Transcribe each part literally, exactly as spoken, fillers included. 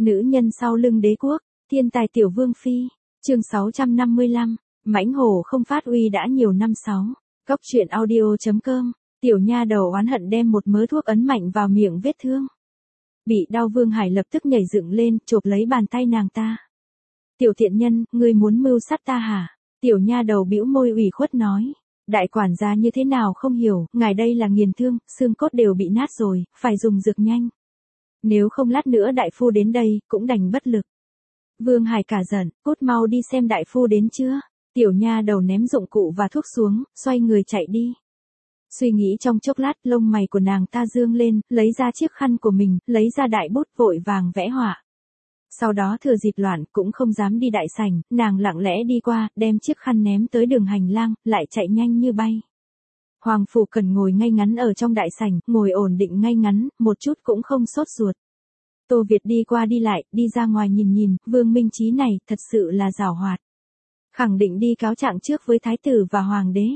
Nữ nhân sau lưng đế quốc, thiên tài tiểu vương phi, chương sáu trăm năm mươi lăm, mãnh hổ không phát uy đã nhiều năm sáu. Cốc truyện audio.com, tiểu nha đầu oán hận đem một mớ thuốc ấn mạnh vào miệng vết thương. Bị đau Vương Hải lập tức nhảy dựng lên, chộp lấy bàn tay nàng ta. Tiểu thiện nhân, ngươi muốn mưu sát ta hả? Tiểu nha đầu bĩu môi ủy khuất nói. Đại quản gia như thế nào không hiểu, ngài đây là nghiền thương, xương cốt đều bị nát rồi, phải dùng dược nhanh. Nếu không lát nữa đại phu đến đây, cũng đành bất lực. Vương Hải cả giận, cút mau đi xem đại phu đến chưa. Tiểu nha đầu ném dụng cụ và thuốc xuống, xoay người chạy đi. Suy nghĩ trong chốc lát, lông mày của nàng ta dương lên, lấy ra chiếc khăn của mình, lấy ra đại bút vội vàng vẽ họa. Sau đó thừa dịp loạn, cũng không dám đi đại sảnh, nàng lặng lẽ đi qua, đem chiếc khăn ném tới đường hành lang, lại chạy nhanh như bay. Hoàng Phủ Cần ngồi ngay ngắn ở trong đại sảnh, ngồi ổn định ngay ngắn, một chút cũng không sốt ruột. Tô Việt đi qua đi lại, đi ra ngoài nhìn nhìn, Vương Minh Chí này, thật sự là giàu hoạt. Khẳng định đi cáo trạng trước với thái tử và hoàng đế.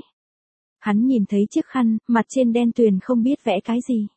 Hắn nhìn thấy chiếc khăn, mặt trên đen tuyền không biết vẽ cái gì.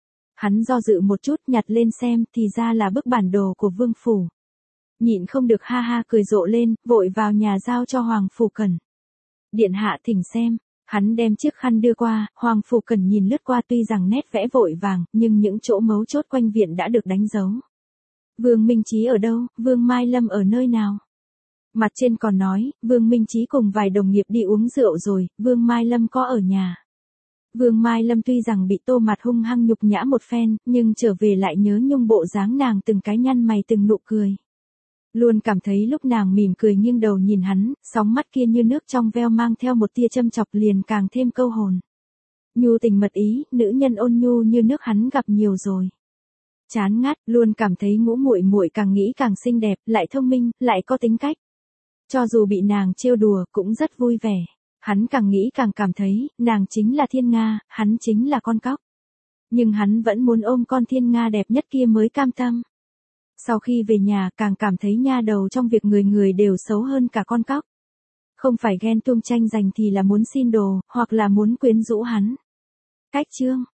Hắn do dự một chút, nhặt lên xem, thì ra là bức bản đồ của Vương Phủ. Nhịn không được ha ha cười rộ lên, vội vào nhà giao cho Hoàng Phủ Cần. Điện hạ thỉnh xem, hắn đem chiếc khăn đưa qua, Hoàng Phủ Cần nhìn lướt qua tuy rằng nét vẽ vội vàng, nhưng những chỗ mấu chốt quanh viện đã được đánh dấu. Vương Minh Chí ở đâu, Vương Mai Lâm ở nơi nào? Mặt trên còn nói, Vương Minh Chí cùng vài đồng nghiệp đi uống rượu rồi, Vương Mai Lâm có ở nhà. Vương Mai Lâm tuy rằng bị Tô Mạt hung hăng nhục nhã một phen, nhưng trở về lại nhớ nhung bộ dáng nàng từng cái nhăn mày từng nụ cười. Luôn cảm thấy lúc nàng mỉm cười nghiêng đầu nhìn hắn, sóng mắt kia như nước trong veo mang theo một tia châm chọc liền càng thêm câu hồn. Nhu tình mật ý, nữ nhân ôn nhu như nước hắn gặp nhiều rồi. Chán ngắt, luôn cảm thấy ngũ muội muội càng nghĩ càng xinh đẹp, lại thông minh, lại có tính cách. Cho dù bị nàng trêu đùa cũng rất vui vẻ. Hắn càng nghĩ càng cảm thấy, nàng chính là thiên nga, hắn chính là con cóc. Nhưng hắn vẫn muốn ôm con thiên nga đẹp nhất kia mới cam tâm. Sau khi về nhà càng cảm thấy nha đầu trong việc người người đều xấu hơn cả con cóc. Không phải ghen tuông tranh giành thì là muốn xin đồ, hoặc là muốn quyến rũ hắn. Cách chương,